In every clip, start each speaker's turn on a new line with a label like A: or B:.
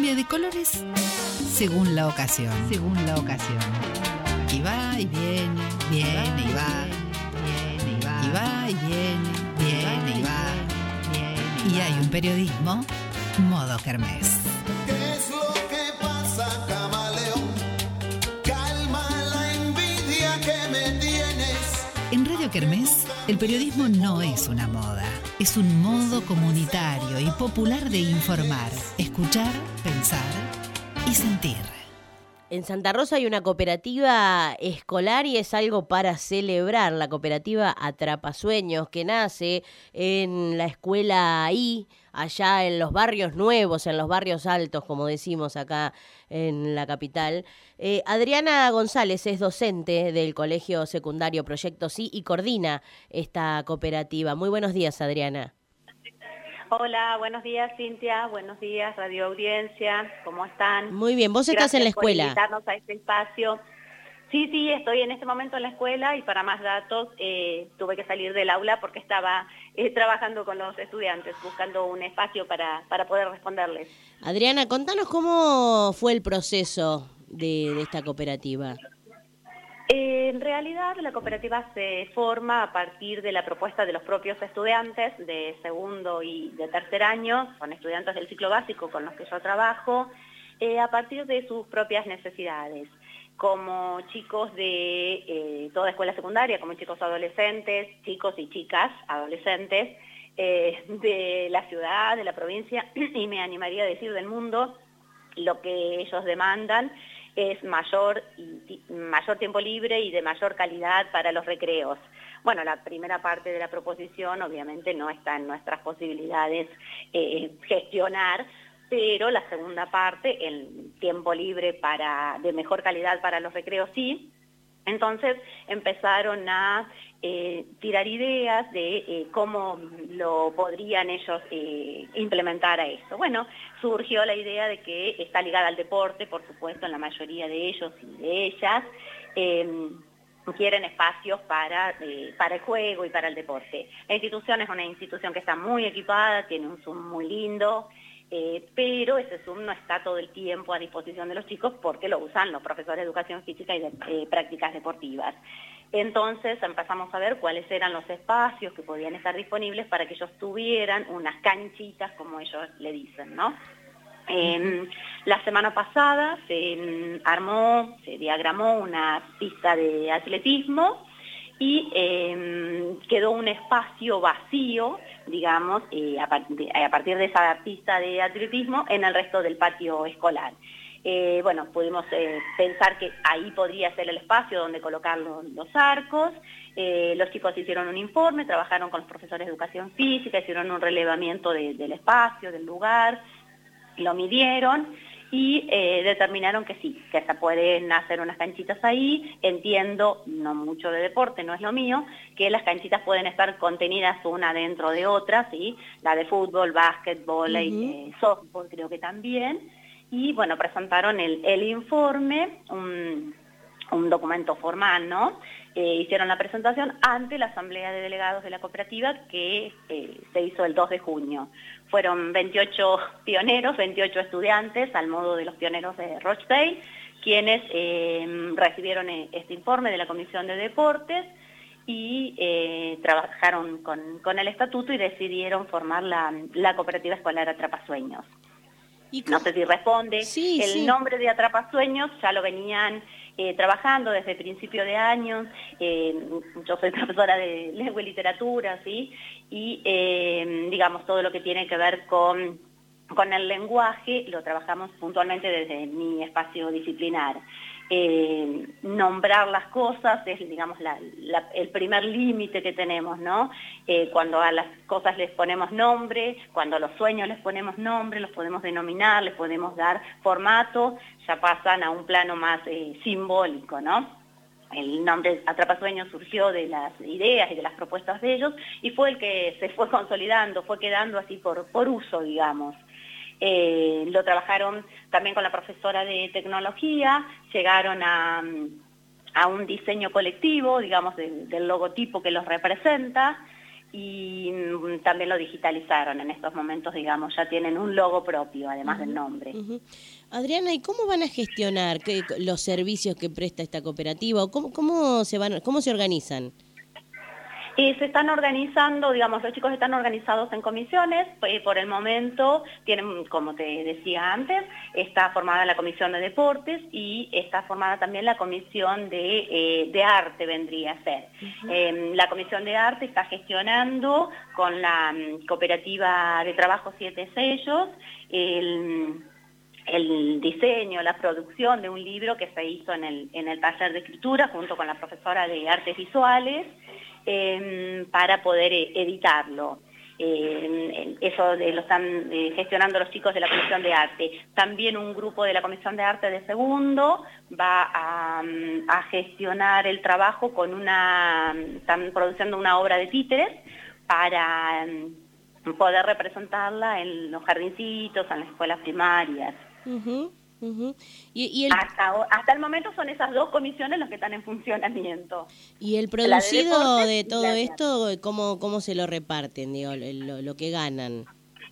A: cambia de colores según la ocasión. Y va y viene, viene y va. Y va y viene, viene y va. Y hay un periodismo modo kermés.
B: ¿Qué es lo que pasa, camaleón? Calma la envidia que me tienes.
A: En Radio Kermés, el periodismo no es una moda. Es un modo comunitario y popular de informar, escuchar, pensar y sentir.
C: En Santa Rosa hay una cooperativa escolar y es algo para celebrar. La cooperativa Atrapasueños, que nace en la escuela I, allá en los barrios nuevos, en los barrios altos, como decimos acá en la capital. Adriana González es docente del Colegio Secundario Proyecto Sí y coordina esta cooperativa. Muy buenos días, Adriana.
D: Hola, buenos días, Cintia, buenos días, Radio Audiencia, ¿cómo están?
C: Muy bien, vos estás en la escuela.
D: Gracias por invitarnos a este espacio. Sí, estoy en este momento en la escuela y para más datos tuve que salir del aula porque estaba trabajando con los estudiantes, buscando un espacio para poder responderles.
C: Adriana, contanos cómo fue el proceso de esta cooperativa.
D: En realidad la cooperativa se forma a partir de la propuesta de los propios estudiantes de segundo y de tercer año, son estudiantes del ciclo básico con los que yo trabajo, a partir de sus propias necesidades, como chicos de toda escuela secundaria, como chicos adolescentes, chicos y chicas adolescentes de la ciudad, de la provincia y me animaría a decir del mundo. Lo que ellos demandan es mayor tiempo libre y de mayor calidad para los recreos. Bueno, la primera parte de la proposición obviamente no está en nuestras posibilidades gestionar, pero la segunda parte, el tiempo libre de mejor calidad para los recreos sí. Entonces empezaron a tirar ideas de cómo lo podrían ellos implementar a eso. Bueno, surgió la idea de que está ligada al deporte, por supuesto, en la mayoría de ellos y de ellas. Quieren espacios para el juego y para el deporte. La institución es una institución que está muy equipada, tiene un Zoom muy lindo, pero ese Zoom no está todo el tiempo a disposición de los chicos porque lo usan los profesores de educación física y de prácticas deportivas. Entonces empezamos a ver cuáles eran los espacios que podían estar disponibles para que ellos tuvieran unas canchitas, como ellos le dicen, ¿no? La semana pasada se diagramó una pista de atletismo y quedó un espacio vacío, digamos, a partir de esa pista de atletismo en el resto del patio escolar. Bueno, pudimos pensar que ahí podría ser el espacio donde colocar los arcos. Los chicos hicieron un informe, trabajaron con los profesores de educación física, hicieron un relevamiento del espacio, del lugar, lo midieron y determinaron que sí, que se pueden hacer unas canchitas ahí. Entiendo, no mucho de deporte, no es lo mío, que las canchitas pueden estar contenidas una dentro de otra, ¿sí? La de fútbol, básquetbol, softball creo que también. Y bueno, presentaron el informe, un documento formal, ¿no? Hicieron la presentación ante la Asamblea de Delegados de la Cooperativa que se hizo el 2 de junio. Fueron 28 pioneros, 28 estudiantes, al modo de los pioneros de Rochdale, quienes recibieron este informe de la Comisión de Deportes y trabajaron con el estatuto y decidieron formar la Cooperativa Escolar Atrapasueños. No sé si responde.
C: Sí,
D: el nombre de Atrapasueños ya lo venían trabajando desde principio de año. Yo soy profesora de lengua y literatura, ¿sí? Y digamos, todo lo que tiene que ver con el lenguaje lo trabajamos puntualmente desde mi espacio disciplinar. Nombrar las cosas es, digamos, el primer límite que tenemos, ¿no? Cuando a las cosas les ponemos nombre, cuando a los sueños les ponemos nombre, los podemos denominar, les podemos dar formato, ya pasan a un plano más simbólico, ¿no? El nombre Atrapasueños surgió de las ideas y de las propuestas de ellos y fue el que se fue consolidando, fue quedando así por uso, digamos. Lo trabajaron también con la profesora de tecnología, llegaron a un diseño colectivo, digamos, del logotipo que los representa, y también lo digitalizaron en estos momentos, digamos, ya tienen un logo propio, además del nombre.
C: Adriana, ¿y cómo van a gestionar los servicios que presta esta cooperativa? ¿O cómo se organizan?
D: Se están organizando, digamos, los chicos están organizados en comisiones, por el momento tienen, como te decía antes, está formada la comisión de deportes y está formada también la comisión de arte, vendría a ser. La comisión de arte está gestionando con la cooperativa de trabajo Siete Sellos el diseño, la producción de un libro que se hizo en el taller de escritura junto con la profesora de artes visuales, para poder editarlo. Eso lo están gestionando los chicos de la Comisión de Arte. También un grupo de la Comisión de Arte de segundo va a gestionar el trabajo están produciendo una obra de títeres para poder representarla en los jardincitos, en las escuelas primarias. Hasta el momento son esas dos comisiones las que están en funcionamiento.
C: ¿Y el producido de todo esto, cómo se lo reparten, digo, lo que ganan?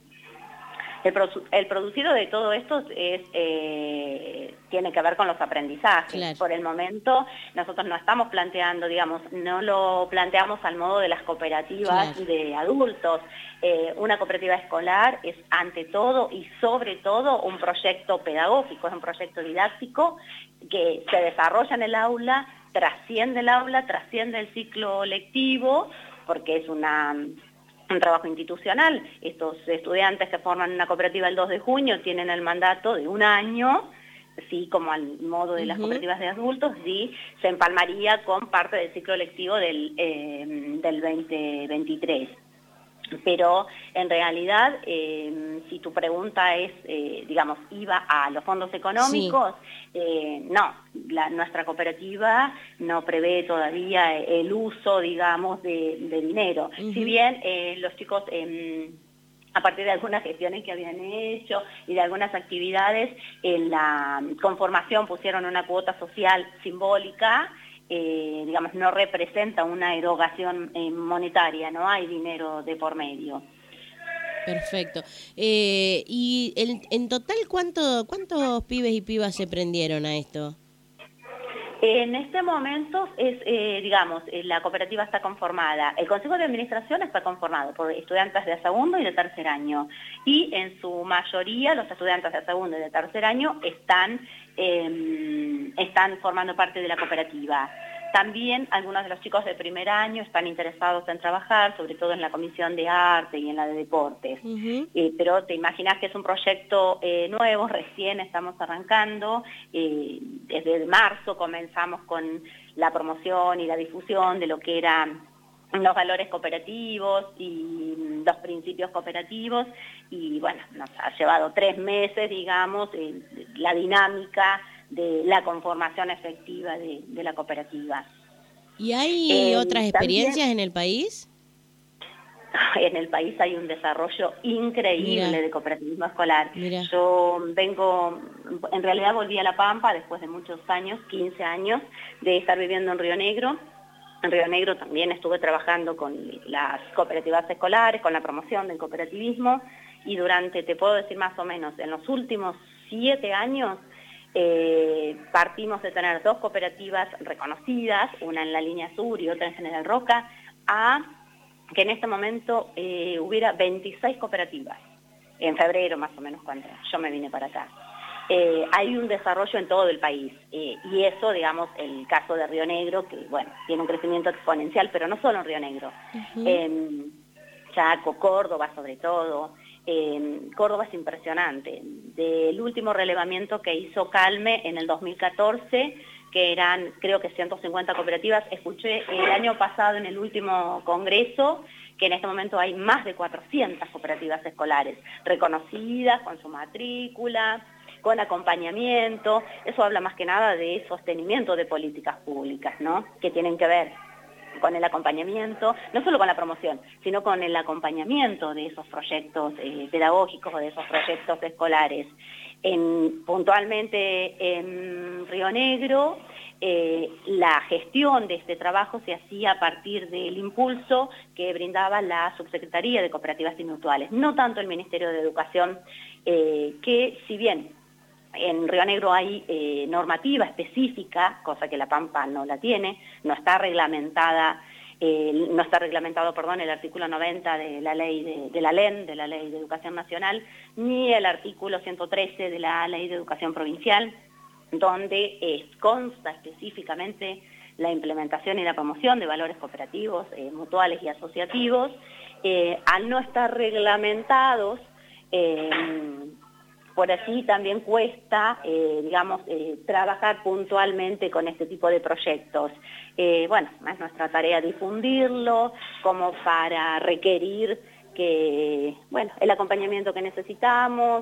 D: El producido de todo esto tiene que ver con los aprendizajes. Claro. Por el momento nosotros no estamos planteando, digamos, no lo planteamos al modo de las cooperativas, claro, de adultos. Una cooperativa escolar es ante todo y sobre todo un proyecto pedagógico, es un proyecto didáctico que se desarrolla en el aula, trasciende el ciclo lectivo, porque es un trabajo institucional. Estos estudiantes que forman una cooperativa el 2 de junio tienen el mandato de un año, sí, como al modo de las cooperativas de adultos, sí, se empalmaría con parte del ciclo lectivo del 2023. Pero en realidad, si tu pregunta es, digamos, iba a los fondos económicos, sí, no, nuestra cooperativa no prevé todavía el uso, digamos, de dinero. Si bien los chicos, a partir de algunas gestiones que habían hecho y de algunas actividades, en la conformación pusieron una cuota social simbólica, digamos, no representa una erogación monetaria, no hay dinero de por medio.
C: Perfecto. ¿Y en total cuántos pibes y pibas se prendieron a esto?
D: En este momento digamos, la cooperativa está conformada, el Consejo de Administración está conformado por estudiantes de segundo y de tercer año, y en su mayoría los estudiantes de segundo y de tercer año están formando parte de la cooperativa. También algunos de los chicos de primer año están interesados en trabajar, sobre todo en la comisión de arte y en la de deportes. Pero te imaginas que es un proyecto nuevo, recién estamos arrancando. Desde marzo comenzamos con la promoción y la difusión de lo que eran los valores cooperativos y los principios cooperativos. Y bueno, nos ha llevado 3 meses, digamos, la dinámica de la conformación efectiva de la cooperativa.
C: ¿Y hay otras experiencias también en el país?
D: En el país hay un desarrollo increíble de cooperativismo escolar. Yo en realidad volví a La Pampa después de muchos años, 15 años, de estar viviendo en Río Negro. En Río Negro también estuve trabajando con las cooperativas escolares, con la promoción del cooperativismo, y te puedo decir más o menos, en los últimos 7 años, partimos de tener 2 cooperativas reconocidas, una en la línea sur y otra en General Roca, a que en este momento hubiera 26 cooperativas, en febrero más o menos cuando yo me vine para acá. Hay un desarrollo en todo el país, y eso, digamos, el caso de Río Negro, que bueno, tiene un crecimiento exponencial, pero no solo en Río Negro, Chaco, Córdoba sobre todo. Córdoba es impresionante. Del último relevamiento que hizo Calme en el 2014, que eran creo que 150 cooperativas, escuché el año pasado en el último congreso que en este momento hay más de 400 cooperativas escolares reconocidas, con su matrícula, con acompañamiento. Eso habla más que nada de sostenimiento de políticas públicas, ¿no?, que tienen que ver con el acompañamiento, no solo con la promoción, sino con el acompañamiento de esos proyectos pedagógicos o de esos proyectos escolares. Puntualmente en Río Negro, la gestión de este trabajo se hacía a partir del impulso que brindaba la Subsecretaría de Cooperativas y Mutuales, no tanto el Ministerio de Educación, que si bien en Río Negro hay normativa específica, cosa que La Pampa no la tiene, no está reglamentado, el artículo 90 de la ley de la LEN, de la Ley de Educación Nacional, ni el artículo 113 de la Ley de Educación Provincial, donde consta específicamente la implementación y la promoción de valores cooperativos, mutuales y asociativos. Al no estar reglamentados, por allí también cuesta, trabajar puntualmente con este tipo de proyectos. Bueno, es nuestra tarea difundirlo, como para requerir el acompañamiento que necesitamos.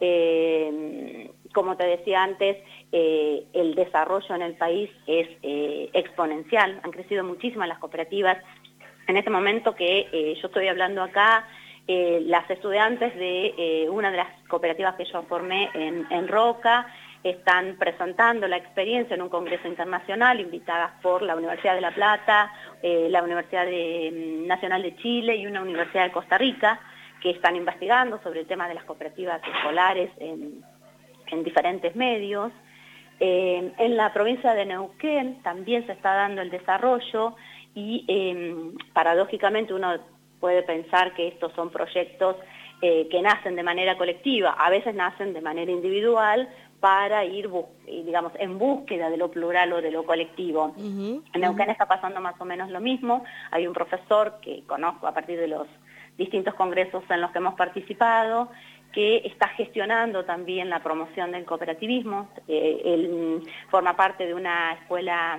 D: Como te decía antes, el desarrollo en el país es exponencial, han crecido muchísimas las cooperativas. En este momento que yo estoy hablando acá, las estudiantes de una de las cooperativas que yo formé en Roca están presentando la experiencia en un congreso internacional invitadas por la Universidad de La Plata, la Universidad Nacional de Chile y una Universidad de Costa Rica, que están investigando sobre el tema de las cooperativas escolares en diferentes medios. En la provincia de Neuquén también se está dando el desarrollo y paradójicamente uno puede pensar que estos son proyectos que nacen de manera colectiva, a veces nacen de manera individual para ir, en búsqueda de lo plural o de lo colectivo. En Neuquén está pasando más o menos lo mismo. Hay un profesor que conozco a partir de los distintos congresos en los que hemos participado, que está gestionando también la promoción del cooperativismo. Él forma parte de una escuela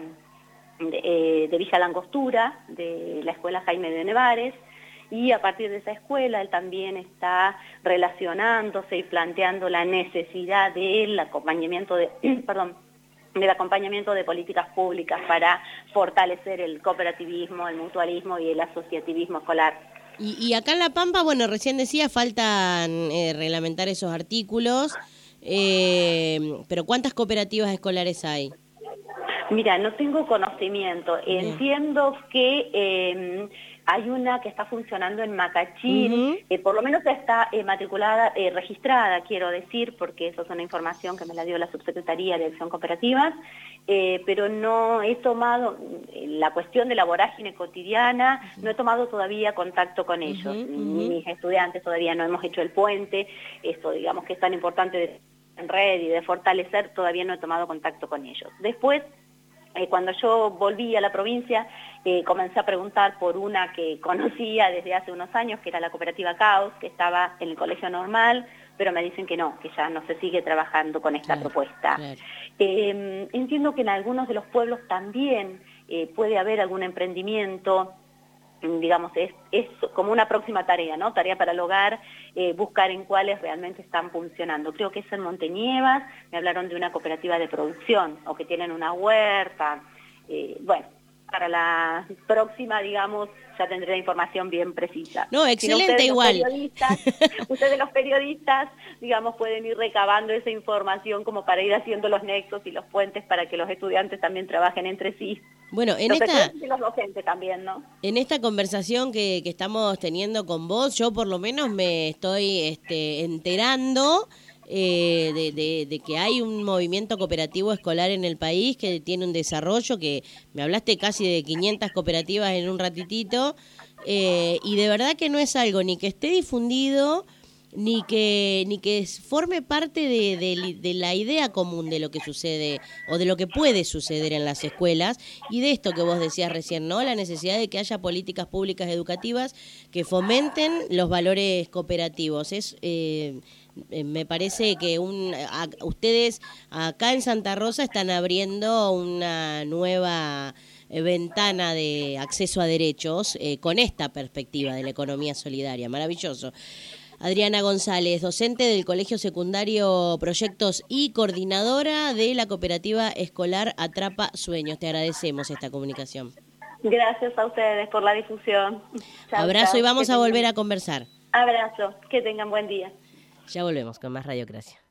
D: de Villa Langostura, de la escuela Jaime de Nevares, y a partir de esa escuela él también está relacionándose y planteando la necesidad del acompañamiento del acompañamiento de políticas públicas para fortalecer el cooperativismo, el mutualismo y el asociativismo escolar.
C: Y acá en La Pampa, bueno, recién decía, faltan reglamentar esos artículos, pero ¿cuántas cooperativas escolares hay?
D: Mira, no tengo conocimiento. Bien. Entiendo que hay una que está funcionando en Macachín, por lo menos está matriculada, registrada, quiero decir, porque eso es una información que me la dio la Subsecretaría de Acción Cooperativas, pero no he tomado, la cuestión de la vorágine cotidiana, no he tomado todavía contacto con ellos. Mis estudiantes todavía no hemos hecho el puente, esto digamos que es tan importante en red y de fortalecer, todavía no he tomado contacto con ellos. Después, cuando yo volví a la provincia, comencé a preguntar por una que conocía desde hace unos años, que era la cooperativa Caos, que estaba en el colegio normal, pero me dicen que no, que ya no se sigue trabajando con esta propuesta. Claro. Entiendo que en algunos de los pueblos también puede haber algún emprendimiento, digamos, es como una próxima tarea, ¿no? Tarea para el hogar, buscar en cuáles realmente están funcionando. Creo que es en Monteñevas, me hablaron de una cooperativa de producción, o que tienen una huerta. Bueno, para la próxima, digamos, ya tendré la información bien precisa.
C: No, excelente,
D: ustedes,
C: igual.
D: Ustedes los periodistas, digamos, pueden ir recabando esa información como para ir haciendo los nexos y los puentes para que los estudiantes también trabajen entre sí.
C: Bueno,
D: los docentes también, ¿no?
C: En esta conversación que estamos teniendo con vos, yo por lo menos me estoy enterando de que hay un movimiento cooperativo escolar en el país que tiene un desarrollo, que me hablaste casi de 500 cooperativas en un ratitito, y de verdad que no es algo ni que esté difundido, ni que forme parte de la idea común de lo que sucede o de lo que puede suceder en las escuelas, y de esto que vos decías recién, ¿no? La necesidad de que haya políticas públicas educativas que fomenten los valores cooperativos. Me parece que ustedes acá en Santa Rosa están abriendo una nueva ventana de acceso a derechos con esta perspectiva de la economía solidaria. Maravilloso. Adriana González, docente del Colegio Secundario Proyectos y coordinadora de la cooperativa escolar Atrapa Sueños. Te agradecemos esta comunicación.
D: Gracias a ustedes por la difusión. Chau,
C: abrazo,
D: chau,
C: y vamos a volver a conversar.
D: Abrazo, que tengan buen día.
C: Ya volvemos con más Radiocracia.